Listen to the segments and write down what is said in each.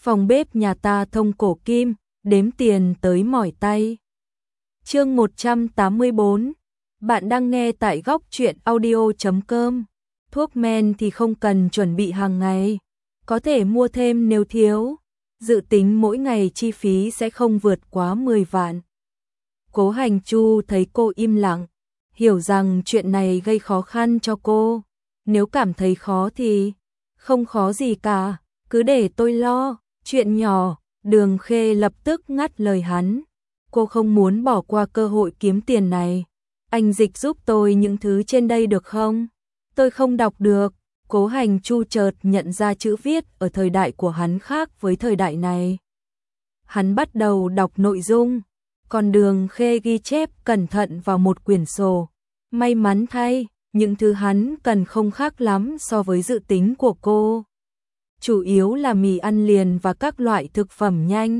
Phòng bếp nhà ta thông cổ kim, đếm tiền tới mỏi tay. Chương 184. Bạn đang nghe tại góc truyện audio.com. Thuốc men thì không cần chuẩn bị hàng ngày, có thể mua thêm nếu thiếu. Dự tính mỗi ngày chi phí sẽ không vượt quá 10 vạn. Cố Hành Chu thấy cô im lặng, hiểu rằng chuyện này gây khó khăn cho cô. Nếu cảm thấy khó thì không khó gì cả, cứ để tôi lo, chuyện nhỏ. Đường Khê lập tức ngắt lời hắn. Cô không muốn bỏ qua cơ hội kiếm tiền này. Anh dịch giúp tôi những thứ trên đây được không? Tôi không đọc được. Cố Hành Chu chợt nhận ra chữ viết ở thời đại của hắn khác với thời đại này. Hắn bắt đầu đọc nội dung, còn Đường Khê ghi chép cẩn thận vào một quyển sổ. May mắn thay, những thứ hắn cần không khác lắm so với dự tính của cô. Chủ yếu là mì ăn liền và các loại thực phẩm nhanh,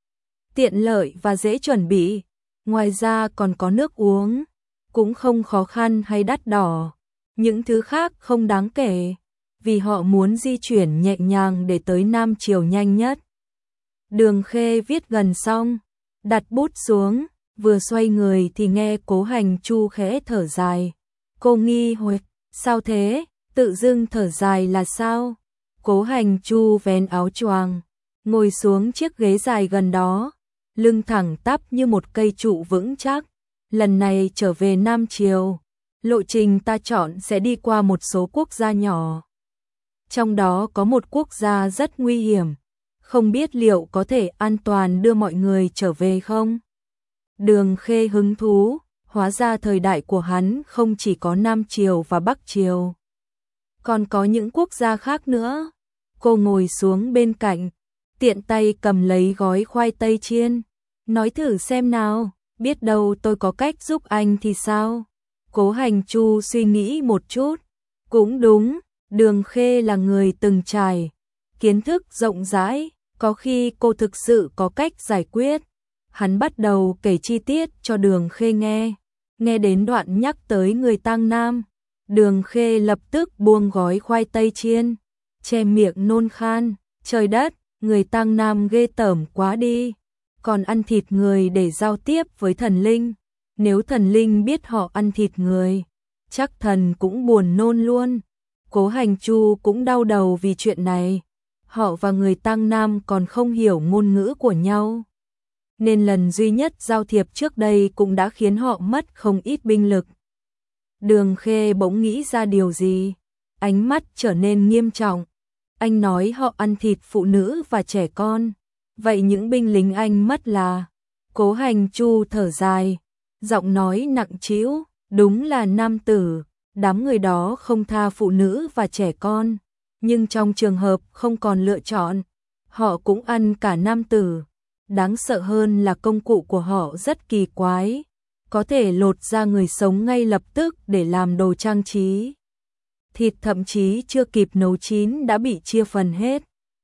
tiện lợi và dễ chuẩn bị. Ngoài ra còn có nước uống, cũng không khó khăn hay đắt đỏ. Những thứ khác không đáng kể, vì họ muốn di chuyển nhẹ nhàng để tới Nam Triều nhanh nhất. Đường Khê viết gần xong, đặt bút xuống, vừa xoay người thì nghe Cố Hành Chu khẽ thở dài. Cô nghi hoặc, sao thế, tự dưng thở dài là sao? Cố Hành Chu vén áo choàng, ngồi xuống chiếc ghế dài gần đó, lưng thẳng tắp như một cây trụ vững chắc. Lần này trở về Nam Triều, lộ trình ta chọn sẽ đi qua một số quốc gia nhỏ. Trong đó có một quốc gia rất nguy hiểm, không biết liệu có thể an toàn đưa mọi người trở về không? Đường Khê hứng thú, hóa ra thời đại của hắn không chỉ có Nam Triều và Bắc Triều, còn có những quốc gia khác nữa. Cô ngồi xuống bên cạnh, tiện tay cầm lấy gói khoai tây chiên, nói thử xem nào, biết đâu tôi có cách giúp anh thì sao? Cố Hành Chu suy nghĩ một chút, cũng đúng, Đường Khê là người từng trải, kiến thức rộng rãi, có khi cô thực sự có cách giải quyết. Hắn bắt đầu kể chi tiết cho Đường Khê nghe, nghe đến đoạn nhắc tới người Tang Nam, Đường Khê lập tức buông gói khoai tây chiên, che miệng nôn khan. Trời đất, người Tang Nam ghê tởm quá đi, còn ăn thịt người để giao tiếp với thần linh. Nếu thần linh biết họ ăn thịt người, chắc thần cũng buồn nôn luôn. Cố Hành Chu cũng đau đầu vì chuyện này. Họ và người Tang Nam còn không hiểu ngôn ngữ của nhau, nên lần duy nhất giao thiệp trước đây cũng đã khiến họ mất không ít binh lực. Đường Khê bỗng nghĩ ra điều gì, ánh mắt trở nên nghiêm trọng. Anh nói họ ăn thịt phụ nữ và trẻ con, vậy những binh lính anh mất là? Cố Hành Chu thở dài, giọng nói nặng trĩu, đúng là nam tử, đám người đó không tha phụ nữ và trẻ con, nhưng trong trường hợp không còn lựa chọn, họ cũng ăn cả nam tử. Đáng sợ hơn là công cụ của họ rất kỳ quái, có thể lột ra người sống ngay lập tức để làm đồ trang trí. Thịt thậm chí chưa kịp nấu chín đã bị chia phần hết.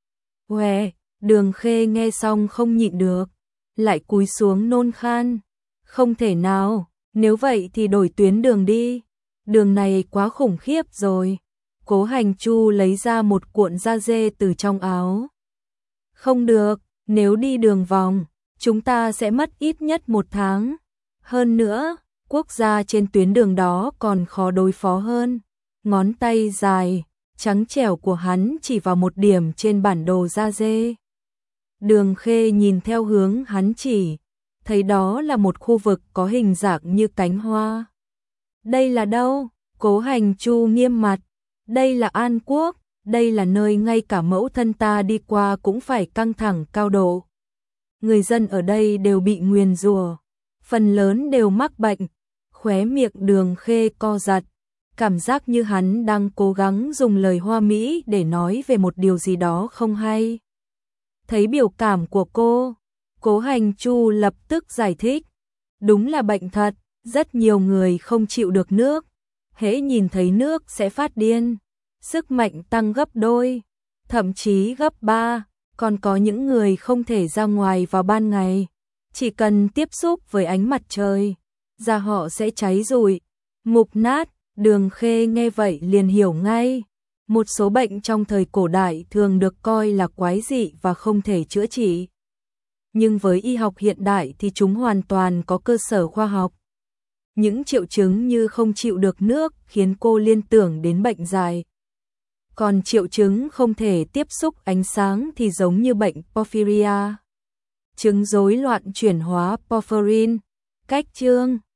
Uè, Đường Khê nghe xong không nhịn được, lại cúi xuống nôn khan. Không thể nào, nếu vậy thì đổi tuyến đường đi. Đường này quá khủng khiếp rồi. Cố Hành Chu lấy ra một cuộn da dê từ trong áo. Không được, nếu đi đường vòng, chúng ta sẽ mất ít nhất 1 tháng. Hơn nữa, quốc gia trên tuyến đường đó còn khó đối phó hơn. Ngón tay dài, trắng trẻo của hắn chỉ vào một điểm trên bản đồ da dê. Đường Khê nhìn theo hướng hắn chỉ, thấy đó là một khu vực có hình dạng như cánh hoa. Đây là đâu? Cố Hành Chu nghiêm mặt. Đây là An Quốc, đây là nơi ngay cả mẫu thân ta đi qua cũng phải căng thẳng cao độ. Người dân ở đây đều bị nguyền rủa, phần lớn đều mắc bệnh. Khóe miệng Đường Khê co giật, cảm giác như hắn đang cố gắng dùng lời hoa mỹ để nói về một điều gì đó không hay. Thấy biểu cảm của cô, Cố Hành Chu lập tức giải thích. Đúng là bệnh thật, rất nhiều người không chịu được nước. Hễ nhìn thấy nước sẽ phát điên, sức mạnh tăng gấp đôi, thậm chí gấp 3. Còn có những người không thể ra ngoài vào ban ngày, chỉ cần tiếp xúc với ánh mặt trời, da họ sẽ cháy rụi, mục nát. Đường Khê nghe vậy liền hiểu ngay. Một số bệnh trong thời cổ đại thường được coi là quái dị và không thể chữa trị. Nhưng với y học hiện đại thì chúng hoàn toàn có cơ sở khoa học. Những triệu chứng như không chịu được nước khiến cô liên tưởng đến bệnh dại. Còn triệu chứng không thể tiếp xúc ánh sáng thì giống như bệnh porphyria. Chứng rối loạn chuyển hóa porphyrin. Cách chương